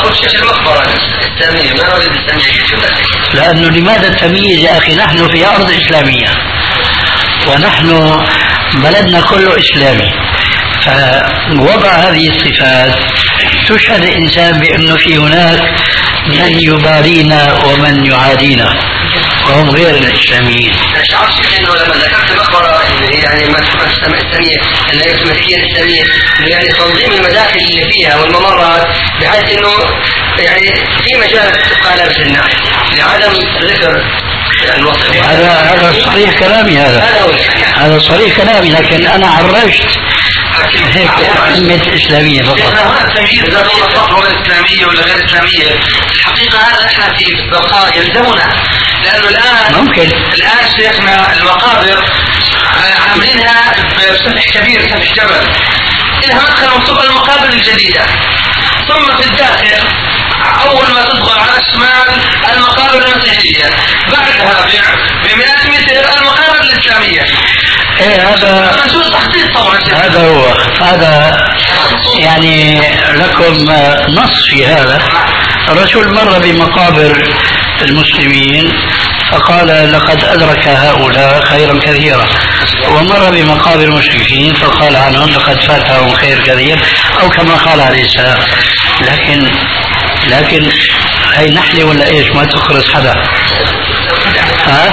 لأنه لماذا التمييز يا أخي؟ نحن في أرض إسلامية ونحن بلدنا كله إسلامي، فوضع هذه الصفات تشهد الإنسان بأنه في هناك من يبارينا ومن يعادينا وهم غير الإسلاميين. شعرت انه لما ذكرت المقبره يعني ما الإسلامية الهيئة المسيحية الإسلامية يعني تنظيم المداخل اللي فيها والممرات بحيث إنه يعني في مجال تبقى لابس الناس لعدم ذكر الوصف. هذا هذا صحيح كلامي، هذا هذا صحيح كلامي، لكن أنا عرجت هيك كلمة إسلامية فقط. هناك تمييز بين الصفوة الإسلامية ولا غير إسلامية. الحقيقة هذا احنا في البقاء يلزمنا، لأنه الآن ممكن الآن شيخنا المقابر عاملينها بسفح كبير، سفح جبل، إلها مدخل مكتوب المقابر الجديدة، ثم في الداخل أول ما تدخل على الشمال المقابر المسيحية، بعدها بمئات متر المقابر الإسلامية. إيه هذا هذا هو هذا يعني لكم نص في هذا. الرسول مر بمقابر المسلمين فقال لقد أدرك هؤلاء خيرا كثيرا، ومر بمقابر المشركين فقال عنهم لقد فاتهم خير كثير، أو كما قال عليه السلام. لكن لكن هي نحلة ولا ايش؟ ما تخرس حدا. ها؟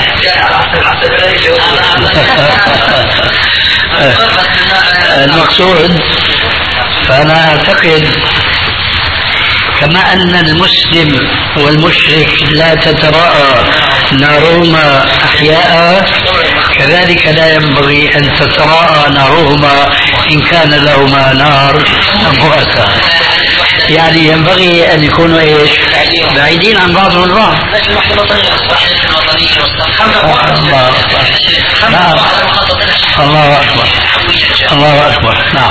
المقصود فأنا أعتقد كما أن المسلم والمشرك لا تتراءى نارهما أحياء، كذلك لا ينبغي أن تتراءى نارهما إن كان لهما نار أمواتا. يعني ينبغي أن يكونوا إيش؟ بعيدين عن بعضهم البعض. الله أكبر. نعم. الله أكبر. الله أكبر. نعم.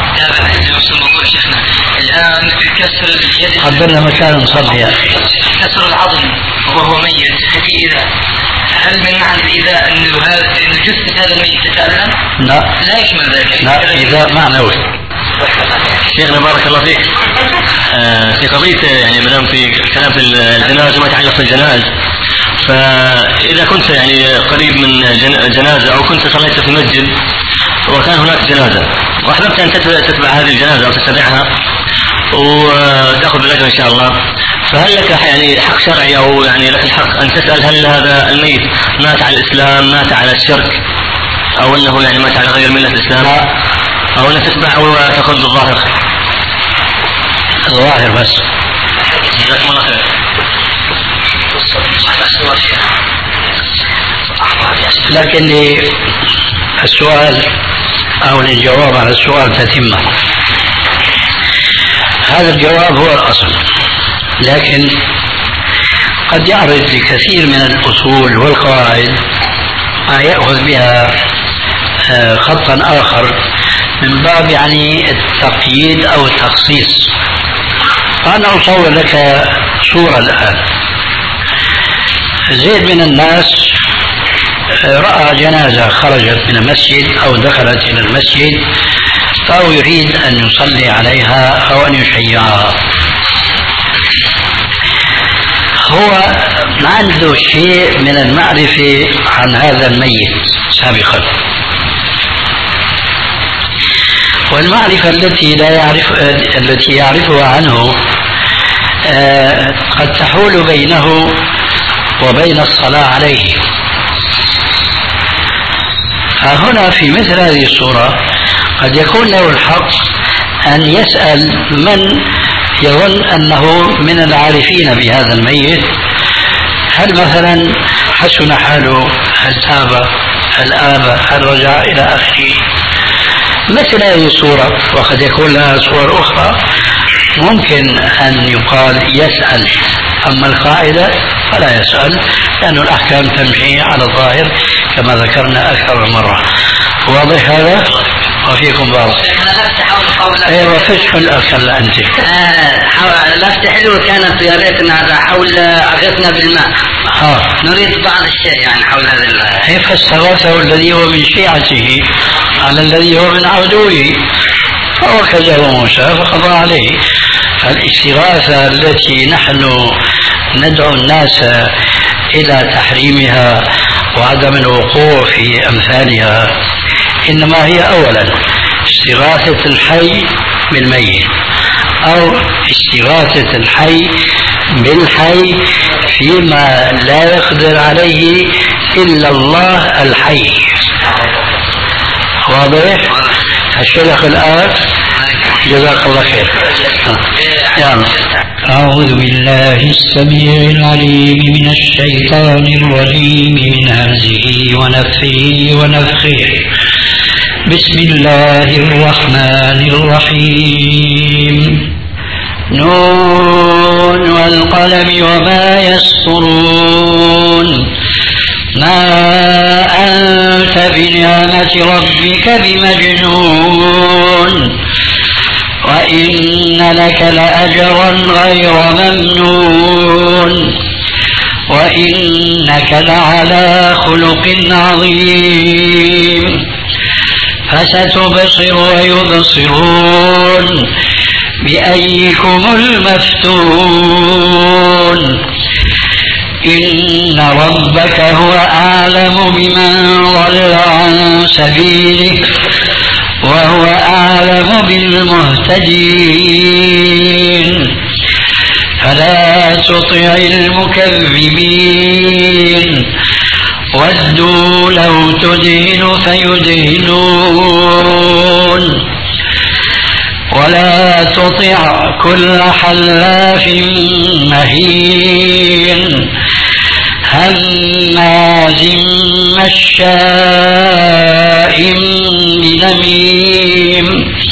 الآن كسر اليد، قدرنا مكان نصلي. كسر العظم وهو ميت في إذا، هل من معنى الإذاء أنه هذا أنه جثة هذا الميت تتألم؟ لا لا يشمل ذلك. لا، إذاء معنوي. شيخنا بارك الله فيك، آه في قضية يعني ما دام في كلام في الجنازة وما يتعلق بالجنائز، فإذا كنت يعني قريب من جنازة أو كنت صليت في مسجد وكان هناك جنازة وأحببت أن تتبع هذه الجنازة أو تتبعها وتأخذ بالأجر إن شاء الله، فهل لك يعني حق شرعي أو يعني لك الحق أن تسأل هل هذا الميت مات على الإسلام، مات على الشرك، أو أنه يعني مات على غير ملة الإسلام، أو أنك تتبع أو تأخذ بالظاهر؟ الظاهر بس. جزاكم الله خير. لكن السؤال أو الجواب على السؤال تتمة. هذا الجواب هو الأصل، لكن قد يعرض لكثير من الأصول والقواعد ما يأخذ بها خطا آخر من باب يعني التقييد أو التخصيص. فأنا أصور لك صورة الآن. زيد من الناس رأى جنازة خرجت من المسجد أو دخلت إلى المسجد، فهو يريد أن يصلي عليها أو أن يشيعها. هو عنده شيء من المعرفة عن هذا الميت سابقا، والمعرفة التي لا يعرف التي يعرفها عنه قد تحول بينه وبين الصلاة عليه. فهنا في مثل هذه الصورة قد يكون له الحق أن يسأل من يظن أنه من العارفين بهذا الميت، هل مثلا حسن حاله، هل تاب، هل آب، هل رجع إلى آخره. مثل هذه الصورة، وقد يكون لها صور أخرى ممكن أن يقال يسأل، أما القاعدة فلا يسأل، لأن الأحكام تمشي على الظاهر كما ذكرنا أكثر من مرة. واضح هذا؟ وفيكم بارك. ايوه فشح الاكل انت. آه الافتح له كانت يا ريتنا حول اغثنا بالماء. اه نريد بعض الشيء يعني حول هذا الماء. هي فاستغاثه الذي هو من شيعته على الذي هو من عدوه، فوكزه موسى فقضى عليه. فالاستغاثه التي نحن ندعو الناس الى تحريمها وعدم الوقوع في امثالها إنما هي أولا استغاثة الحي بالميت، أو استغاثة الحي بالحي فيما لا يقدر عليه إلا الله الحي. واضح؟ الشيخ الآن جزاك الله خير. يلا. أعوذ بالله السميع العليم من الشيطان الرجيم من همزه ونفثه ونفخه. بسم الله الرحمن الرحيم. نون والقلم وما يسطرون. ما أنت بنعمة ربك بمجنون وإن لك لأجرا غير ممنون وإنك لعلى خلق عظيم. فستبصر ويبصرون بأيكم المفتون. إن ربك هو أعلم بمن ضل عن سبيله وهو أعلم بالمهتدين. فلا تطع المكذبين ودوا لو تدهن فيدهنون ولا تطع كل حلاف مهين هماز مشاء بنميم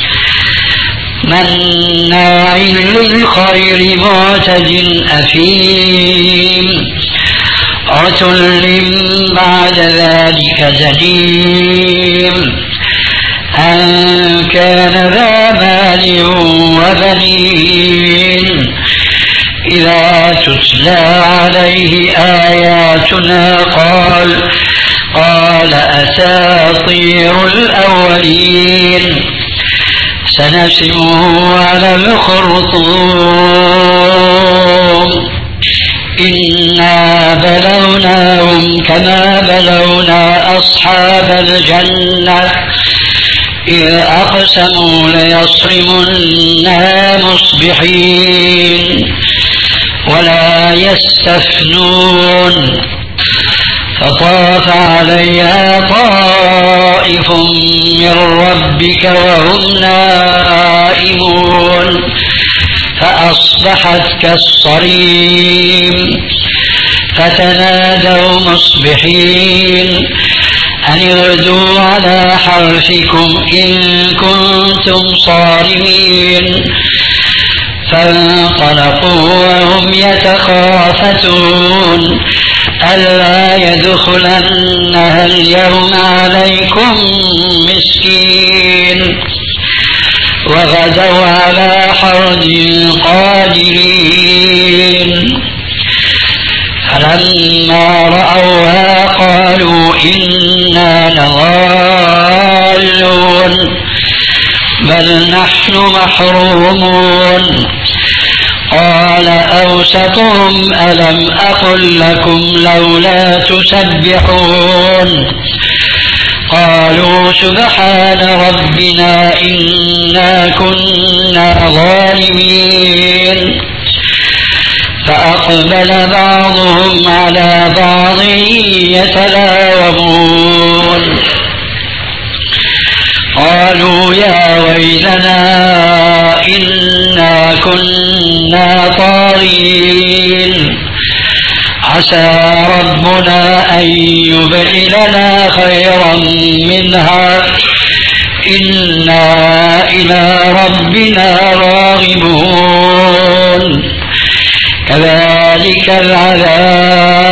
مناع للخير معتد أثيم عتل بعد ذلك زنيم أن كان ذا مال وبنين إذا تتلى عليه آياتنا قال قال أساطير الأولين سنسمه على الخرطوم. إنا بلوناهم كما بلونا أصحاب الجنة إذ أقسموا ليصرمنها مصبحين ولا يستثنون. فطاف عليها طائف من ربك وهم نائمون فأصبحت كالصريم. فتنادوا مصبحين أن اغدوا على حرثكم إن كنتم صارمين. فانطلقوا وهم يتخافتون ألا يدخلنها اليوم عليكم مسكين وغدوا على حرد قادرين. فلما رأوها قالوا إنا لضالون بل نحن محرومون. قال أوسطهم ألم أقل لكم لولا تسبحون. قالوا سبحان ربنا إنا كنا ظالمين. فأقبل بعضهم على بعض يتلاومون قالوا يا ويلنا إنا كنا طاغين عسى ربنا أن يبدلنا خيرا منها إنا إلى ربنا راغبون. كذلك العذاب